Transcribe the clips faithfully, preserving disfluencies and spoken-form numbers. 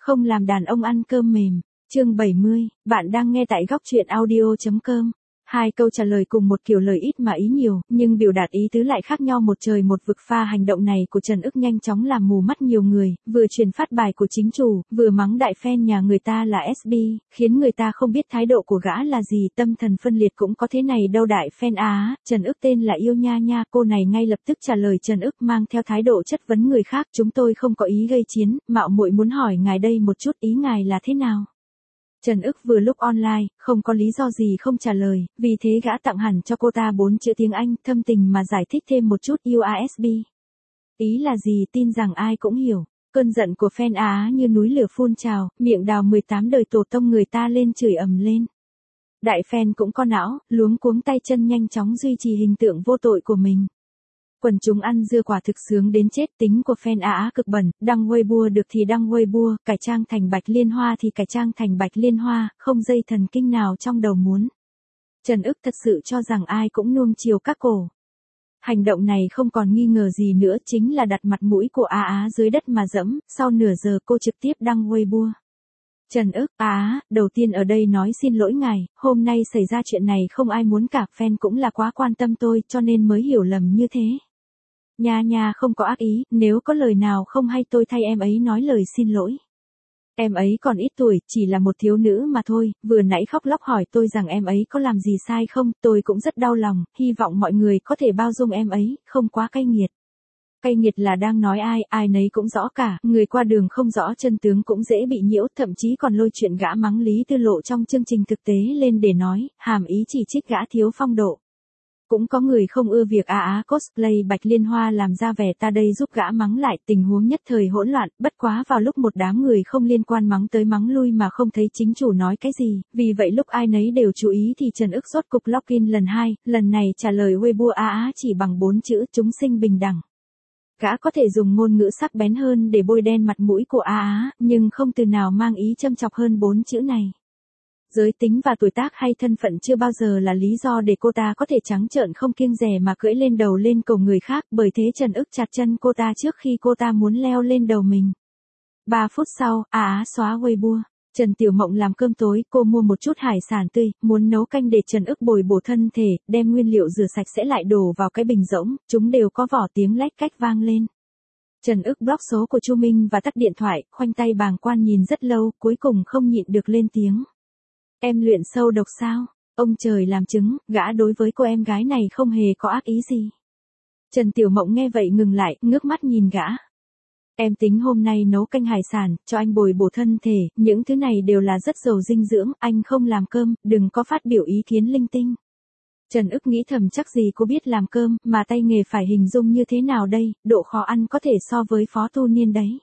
Không làm đàn ông ăn cơm mềm. Chương bảy mươi, bạn đang nghe tại góc truyện audio chấm com. Hai câu trả lời cùng một kiểu lời ít mà ý nhiều, nhưng biểu đạt ý tứ lại khác nhau một trời một vực. Pha hành động này của Trần Ức nhanh chóng làm mù mắt nhiều người, vừa truyền phát bài của chính chủ, vừa mắng đại fan nhà người ta là ét bê, khiến người ta không biết thái độ của gã là gì. Tâm thần phân liệt cũng có thế này đâu đại fan á. Trần Ức tên là Yêu Nha Nha, cô này ngay lập tức trả lời Trần Ức mang theo thái độ chất vấn người khác. Chúng tôi không có ý gây chiến, mạo muội muốn hỏi ngài đây một chút, ý ngài là thế nào? Trần Ức vừa lúc online, không có lý do gì không trả lời, vì thế gã tặng hẳn cho cô ta bốn chữ tiếng Anh, thâm tình mà giải thích thêm một chút u ét bê. Ý là gì tin rằng ai cũng hiểu. Cơn giận của fan Á như núi lửa phun trào, miệng đào mười tám đời tổ tông người ta lên chửi ầm lên. Đại fan cũng có não, luống cuống tay chân nhanh chóng duy trì hình tượng vô tội của mình. Quần chúng ăn dưa quả thực sướng đến chết. Tính của fan Á cực bẩn, đăng Weibo được thì đăng Weibo, cải trang thành Bạch Liên Hoa thì cải trang thành Bạch Liên Hoa, không dây thần kinh nào trong đầu muốn. Trần Ức thật sự cho rằng ai cũng nuông chiều các cổ. Hành động này không còn nghi ngờ gì nữa, chính là đặt mặt mũi của Á Á dưới đất mà dẫm. Sau nửa giờ cô trực tiếp đăng Weibo. Trần Ức, Á, đầu tiên ở đây nói xin lỗi ngài, hôm nay xảy ra chuyện này không ai muốn cả, fan cũng là quá quan tâm tôi cho nên mới hiểu lầm như thế. Nha Nha không có ác ý, nếu có lời nào không hay tôi thay em ấy nói lời xin lỗi. Em ấy còn ít tuổi, chỉ là một thiếu nữ mà thôi, vừa nãy khóc lóc hỏi tôi rằng em ấy có làm gì sai không, tôi cũng rất đau lòng, hy vọng mọi người có thể bao dung em ấy, không quá cay nghiệt. Cay nghiệt là đang nói ai, ai nấy cũng rõ cả, người qua đường không rõ chân tướng cũng dễ bị nhiễu, thậm chí còn lôi chuyện gã mắng Lý Tư Lộ trong chương trình thực tế lên để nói, hàm ý chỉ trích gã thiếu phong độ. Cũng có người không ưa việc Á Á cosplay Bạch Liên Hoa làm ra vẻ ta đây giúp gã mắng lại, tình huống nhất thời hỗn loạn, bất quá vào lúc một đám người không liên quan mắng tới mắng lui mà không thấy chính chủ nói cái gì, vì vậy lúc ai nấy đều chú ý thì Trần Ức rốt cục login lần hai, lần này trả lời Weibo Á Á chỉ bằng bốn chữ chúng sinh bình đẳng. Gã có thể dùng ngôn ngữ sắc bén hơn để bôi đen mặt mũi của Á Á, nhưng không từ nào mang ý châm chọc hơn bốn chữ này. Giới tính và tuổi tác hay thân phận chưa bao giờ là lý do để cô ta có thể trắng trợn không kiêng dè mà cưỡi lên đầu lên cầu người khác, bởi thế Trần Ức chặt chân cô ta trước khi cô ta muốn leo lên đầu mình. Ba phút sau, Á Á xóa Weibo. Trần Tiểu Mộng làm cơm tối, cô mua một chút hải sản tươi, muốn nấu canh để Trần Ức bồi bổ thân thể, đem nguyên liệu rửa sạch sẽ lại đổ vào cái bình rỗng, chúng đều có vỏ, tiếng lách cách vang lên. Trần Ức block số của Chu Minh và tắt điện thoại, khoanh tay bàng quan nhìn rất lâu, cuối cùng không nhịn được lên tiếng. Em luyện sâu độc sao? Ông trời làm chứng, gã đối với cô em gái này không hề có ác ý gì. Trần Tiểu Mộng nghe vậy ngừng lại, ngước mắt nhìn gã. Em tính hôm nay nấu canh hải sản, cho anh bồi bổ thân thể, những thứ này đều là rất giàu dinh dưỡng, anh không làm cơm, đừng có phát biểu ý kiến linh tinh. Trần Ức nghĩ thầm chắc gì cô biết làm cơm, mà tay nghề phải hình dung như thế nào đây, độ khó ăn có thể so với Phó Tu Niên đấy.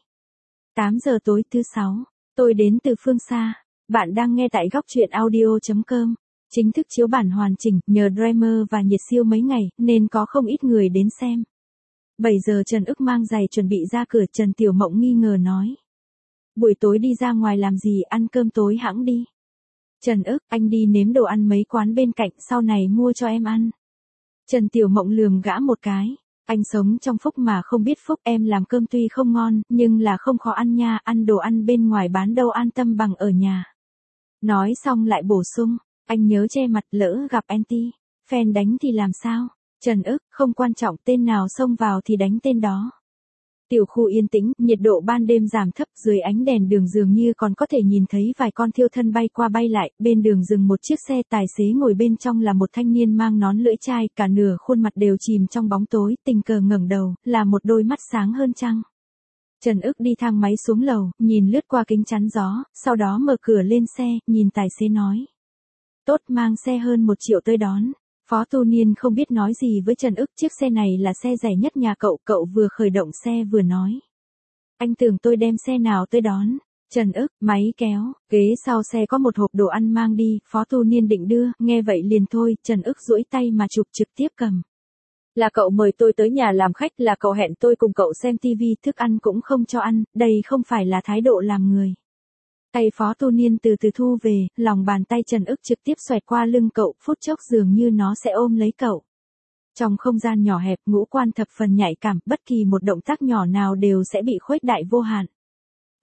tám giờ tối thứ sáu, tôi đến từ phương xa. Bạn đang nghe tại góc truyện audio chấm com. Chính thức chiếu bản hoàn chỉnh, nhờ Dreamer và nhiệt siêu mấy ngày, nên có không ít người đến xem. bảy giờ Trần Ức mang giày chuẩn bị ra cửa, Trần Tiểu Mộng nghi ngờ nói. Buổi tối đi ra ngoài làm gì, ăn cơm tối hẵng đi. Trần Ức, anh đi nếm đồ ăn mấy quán bên cạnh, sau này mua cho em ăn. Trần Tiểu Mộng lườm gã một cái. Anh sống trong phúc mà không biết phúc, em làm cơm tuy không ngon, nhưng là không khó ăn nha, ăn đồ ăn bên ngoài bán đâu an tâm bằng ở nhà. Nói xong lại bổ sung, anh nhớ che mặt, lỡ gặp anti, fan đánh thì làm sao? Trần Ức, không quan trọng, tên nào xông vào thì đánh tên đó. Tiểu khu yên tĩnh, nhiệt độ ban đêm giảm thấp, dưới ánh đèn đường dường như còn có thể nhìn thấy vài con thiêu thân bay qua bay lại, bên đường dừng một chiếc xe, tài xế ngồi bên trong là một thanh niên mang nón lưỡi chai, cả nửa khuôn mặt đều chìm trong bóng tối, tình cờ ngẩng đầu, là một đôi mắt sáng hơn trăng. Trần Ức đi thang máy xuống lầu, nhìn lướt qua kính chắn gió, sau đó mở cửa lên xe, nhìn tài xế nói. Tốt, mang xe hơn một triệu tới đón. Phó Tu Niên không biết nói gì với Trần Ức, chiếc xe này là xe rẻ nhất nhà cậu, cậu vừa khởi động xe vừa nói. Anh tưởng tôi đem xe nào tới đón. Trần Ức, máy kéo, ghế sau xe có một hộp đồ ăn mang đi, Phó Tu Niên định đưa, nghe vậy liền thôi, Trần Ức duỗi tay mà chụp trực tiếp cầm. Là cậu mời tôi tới nhà làm khách, là cậu hẹn tôi cùng cậu xem tivi, thức ăn cũng không cho ăn, đây không phải là thái độ làm người. Tay Phó Tu Niên từ từ thu về, lòng bàn tay Trần Ức trực tiếp xoẹt qua lưng cậu, phút chốc dường như nó sẽ ôm lấy cậu. Trong không gian nhỏ hẹp, ngũ quan thập phần nhạy cảm, bất kỳ một động tác nhỏ nào đều sẽ bị khuếch đại vô hạn.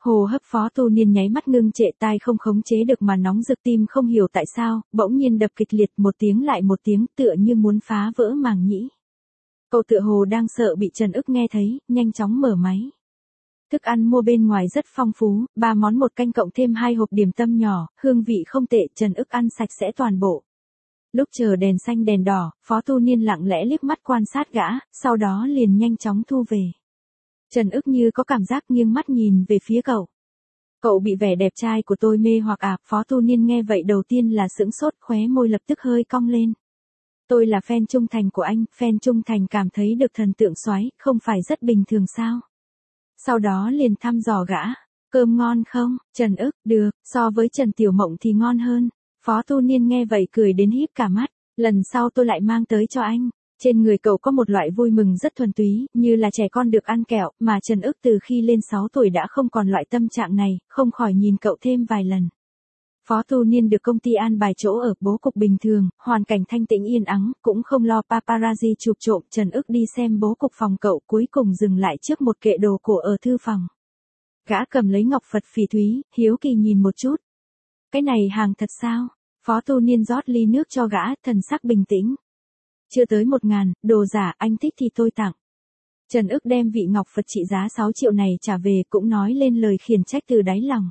Hồ hấp Phó Tu Niên nháy mắt ngưng trệ, tai không khống chế được mà nóng rực, tim không hiểu tại sao, bỗng nhiên đập kịch liệt, một tiếng lại một tiếng, tựa như muốn phá vỡ màng nhĩ. Cậu tựa hồ đang sợ bị Trần Ức nghe thấy, nhanh chóng mở máy. Thức ăn mua bên ngoài rất phong phú, ba món một canh cộng thêm hai hộp điểm tâm nhỏ, hương vị không tệ, Trần Ức ăn sạch sẽ toàn bộ. Lúc chờ đèn xanh đèn đỏ, Phó Tu Niên lặng lẽ liếc mắt quan sát gã, sau đó liền nhanh chóng thu về. Trần Ức như có cảm giác nghiêng mắt nhìn về phía cậu. Cậu bị vẻ đẹp trai của tôi mê hoặc à? Phó Tu Niên nghe vậy đầu tiên là sững sốt, khóe môi lập tức hơi cong lên. Tôi là fan trung thành của anh, fan trung thành cảm thấy được thần tượng soái, không phải rất bình thường sao? Sau đó liền thăm dò gã, cơm ngon không? Trần Ức, được, so với Trần Tiểu Mộng thì ngon hơn. Phó Tu Niên nghe vậy cười đến híp cả mắt, lần sau tôi lại mang tới cho anh. Trên người cậu có một loại vui mừng rất thuần túy, như là trẻ con được ăn kẹo, mà Trần Ức từ khi lên sáu tuổi đã không còn loại tâm trạng này, không khỏi nhìn cậu thêm vài lần. Phó Tu Niên được công ty an bài chỗ ở bố cục bình thường, hoàn cảnh thanh tĩnh yên ắng, cũng không lo paparazzi chụp trộm. Trần Ức đi xem bố cục phòng cậu, cuối cùng dừng lại trước một kệ đồ cổ ở thư phòng. Gã cầm lấy ngọc Phật phỉ thúy, hiếu kỳ nhìn một chút. Cái này hàng thật sao? Phó Tu Niên rót ly nước cho gã, thần sắc bình tĩnh. Chưa tới một ngàn, đồ giả, anh thích thì tôi tặng. Trần Ức đem vị ngọc Phật trị giá sáu triệu này trả về, cũng nói lên lời khiển trách từ đáy lòng.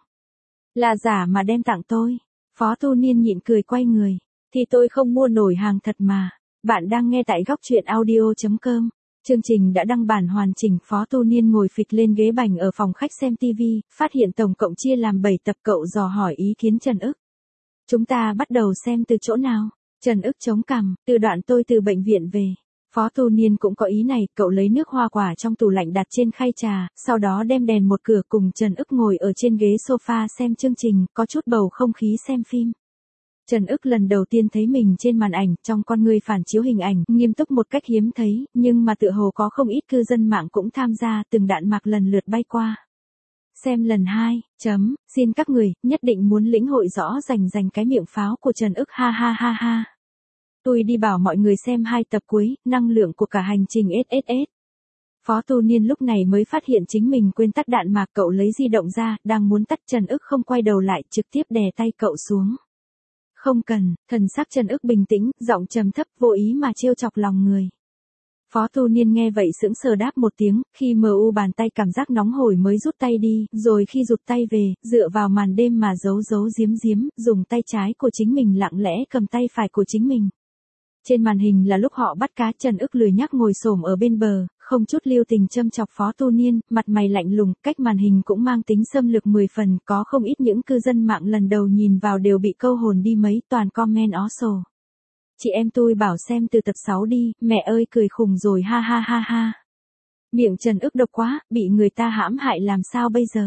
Là giả mà đem tặng tôi. Phó Tu Niên nhịn cười quay người. Thì tôi không mua nổi hàng thật mà. Bạn đang nghe tại góc truyện audio chấm com. Chương trình đã đăng bản hoàn chỉnh. Phó Tu Niên ngồi phịch lên ghế bành ở phòng khách xem tivi, phát hiện tổng cộng chia làm bảy tập. Cậu dò hỏi ý kiến Trần Ức. Chúng ta bắt đầu xem từ chỗ nào? Trần Ức chống cằm, từ đoạn tôi từ bệnh viện về. Phó Tu Niên cũng có ý này, cậu lấy nước hoa quả trong tủ lạnh đặt trên khay trà, sau đó đem đèn một cửa cùng Trần Ức ngồi ở trên ghế sofa xem chương trình, có chút bầu không khí xem phim. Trần Ức lần đầu tiên thấy mình trên màn ảnh, trong con người phản chiếu hình ảnh, nghiêm túc một cách hiếm thấy, nhưng mà tựa hồ có không ít cư dân mạng cũng tham gia, từng đạn mạc lần lượt bay qua. Xem lần hai, chấm, xin các người, nhất định muốn lĩnh hội rõ rành rành cái miệng pháo của Trần Ức, ha ha ha ha. Tôi đi bảo mọi người xem hai tập cuối, năng lượng của cả hành trình ét ét ét. Phó Tu Niên lúc này mới phát hiện chính mình quên tắt đạn mạc, cậu lấy di động ra, đang muốn tắt. Trần Ức không quay đầu lại, trực tiếp đè tay cậu xuống. Không cần, thần sắc Trần Ức bình tĩnh, giọng trầm thấp, vô ý mà trêu chọc lòng người. Phó Tu Niên nghe vậy sững sờ đáp một tiếng, khi mờ u bàn tay cảm giác nóng hổi mới rút tay đi, rồi khi rụt tay về, dựa vào màn đêm mà giấu giấu giếm giếm, dùng tay trái của chính mình lặng lẽ cầm tay phải của chính mình. Trên màn hình là lúc họ bắt cá. Trần Ức lười nhác ngồi xổm ở bên bờ, không chút lưu tình châm chọc Phó Tu Niên, mặt mày lạnh lùng, cách màn hình cũng mang tính xâm lược mười phần, có không ít những cư dân mạng lần đầu nhìn vào đều bị câu hồn đi mấy, toàn comment ó sồ. Chị em tôi bảo xem từ tập sáu đi, mẹ ơi cười khùng rồi, ha ha ha ha. Miệng Trần Ức độc quá, bị người ta hãm hại làm sao bây giờ?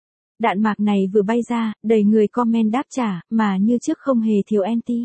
Đạn mạc này vừa bay ra, đầy người comment đáp trả, mà như trước không hề thiếu anti.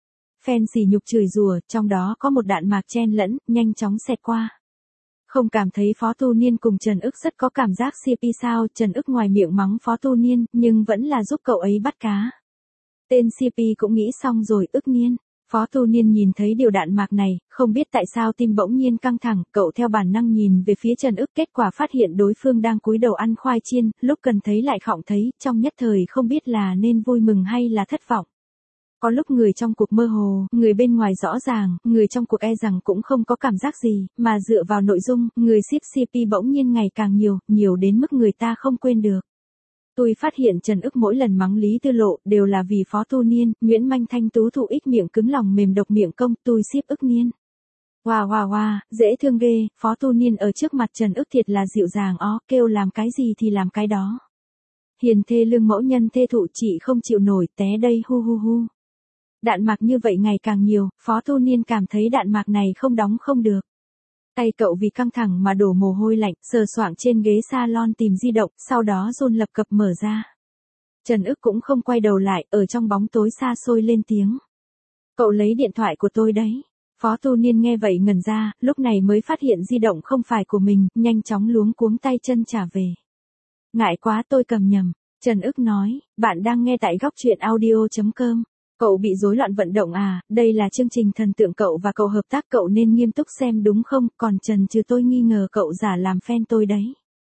Fan sỉ nhục chửi rủa, trong đó có một đạn mạc chen lẫn, nhanh chóng xẹt qua. Không cảm thấy Phó Tu Niên cùng Trần Ức rất có cảm giác xê pê sao? Trần Ức ngoài miệng mắng Phó Tu Niên, nhưng vẫn là giúp cậu ấy bắt cá. Tên xê pê cũng nghĩ xong rồi, Ức Niên. Phó Tu Niên nhìn thấy điều đạn mạc này, không biết tại sao tim bỗng nhiên căng thẳng, cậu theo bản năng nhìn về phía Trần Ức, kết quả phát hiện đối phương đang cúi đầu ăn khoai chiên, lúc cần thấy lại khọng thấy, trong nhất thời không biết là nên vui mừng hay là thất vọng. Có lúc người trong cuộc mơ hồ, người bên ngoài rõ ràng, người trong cuộc e rằng cũng không có cảm giác gì, mà dựa vào nội dung, người ship xê pê bỗng nhiên ngày càng nhiều, nhiều đến mức người ta không quên được. Tôi phát hiện Trần Ức mỗi lần mắng Lý Tư Lộ đều là vì Phó Tu Niên, Nguyễn Manh Thanh Tú thụ ích miệng cứng lòng mềm độc miệng công, tôi ship Ức Niên. Wow wow wow, dễ thương ghê, Phó Tu Niên ở trước mặt Trần Ức thiệt là dịu dàng ó, kêu làm cái gì thì làm cái đó. Hiền thê lương mẫu nhân thê thụ, chị không chịu nổi, té đây hu hu hu. Đạn mạc như vậy ngày càng nhiều, Phó Tu Niên cảm thấy đạn mạc này không đóng không được. Tay cậu vì căng thẳng mà đổ mồ hôi lạnh, sờ soạng trên ghế salon tìm di động, sau đó run lập cập mở ra. Trần Ức cũng không quay đầu lại, ở trong bóng tối xa xôi lên tiếng. Cậu lấy điện thoại của tôi đấy. Phó Tu Niên nghe vậy ngẩn ra, lúc này mới phát hiện di động không phải của mình, nhanh chóng luống cuống tay chân trả về. Ngại quá tôi cầm nhầm. Trần Ức nói, bạn đang nghe tại góc truyện audio chấm com. Cậu bị rối loạn vận động à, đây là chương trình thần tượng cậu và cậu hợp tác, cậu nên nghiêm túc xem đúng không, còn Trần trừ tôi nghi ngờ cậu giả làm fan tôi đấy.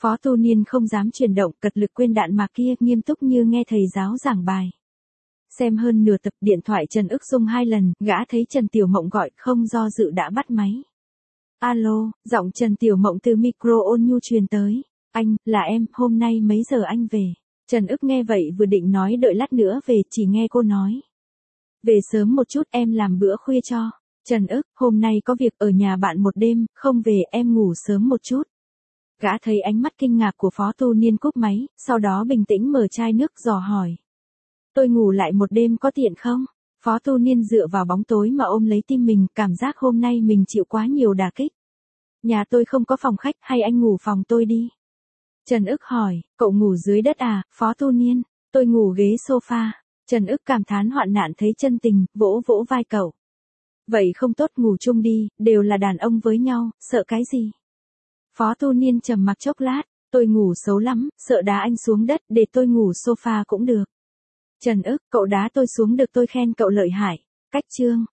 Phó Tu Niên không dám chuyển động, cật lực quên đạn mà kia, nghiêm túc như nghe thầy giáo giảng bài. Xem hơn nửa tập, điện thoại Trần Ức rung hai lần, gã thấy Trần Tiểu Mộng gọi, không do dự đã bắt máy. Alo, giọng Trần Tiểu Mộng từ micro ôn nhu truyền tới. Anh, là em, hôm nay mấy giờ anh về? Trần Ức nghe vậy vừa định nói đợi lát nữa về, chỉ nghe cô nói. Về sớm một chút, em làm bữa khuya cho. Trần Ức, hôm nay có việc ở nhà bạn một đêm, không về, em ngủ sớm một chút. Gã thấy ánh mắt kinh ngạc của Phó Tu Niên cúp máy, sau đó bình tĩnh mở chai nước dò hỏi. Tôi ngủ lại một đêm có tiện không? Phó Tu Niên dựa vào bóng tối mà ôm lấy tim mình, cảm giác hôm nay mình chịu quá nhiều đả kích. Nhà tôi không có phòng khách, hay anh ngủ phòng tôi đi? Trần Ức hỏi, cậu ngủ dưới đất à? Phó Tu Niên, tôi ngủ ghế sofa. Trần Ức cảm thán hoạn nạn thấy chân tình, vỗ vỗ vai cậu. Vậy không tốt, ngủ chung đi, đều là đàn ông với nhau, sợ cái gì? Phó Tu Niên trầm mặc chốc lát, tôi ngủ xấu lắm, sợ đá anh xuống đất, để tôi ngủ sofa cũng được. Trần Ức, cậu đá tôi xuống được tôi khen cậu lợi hại. Cách chương.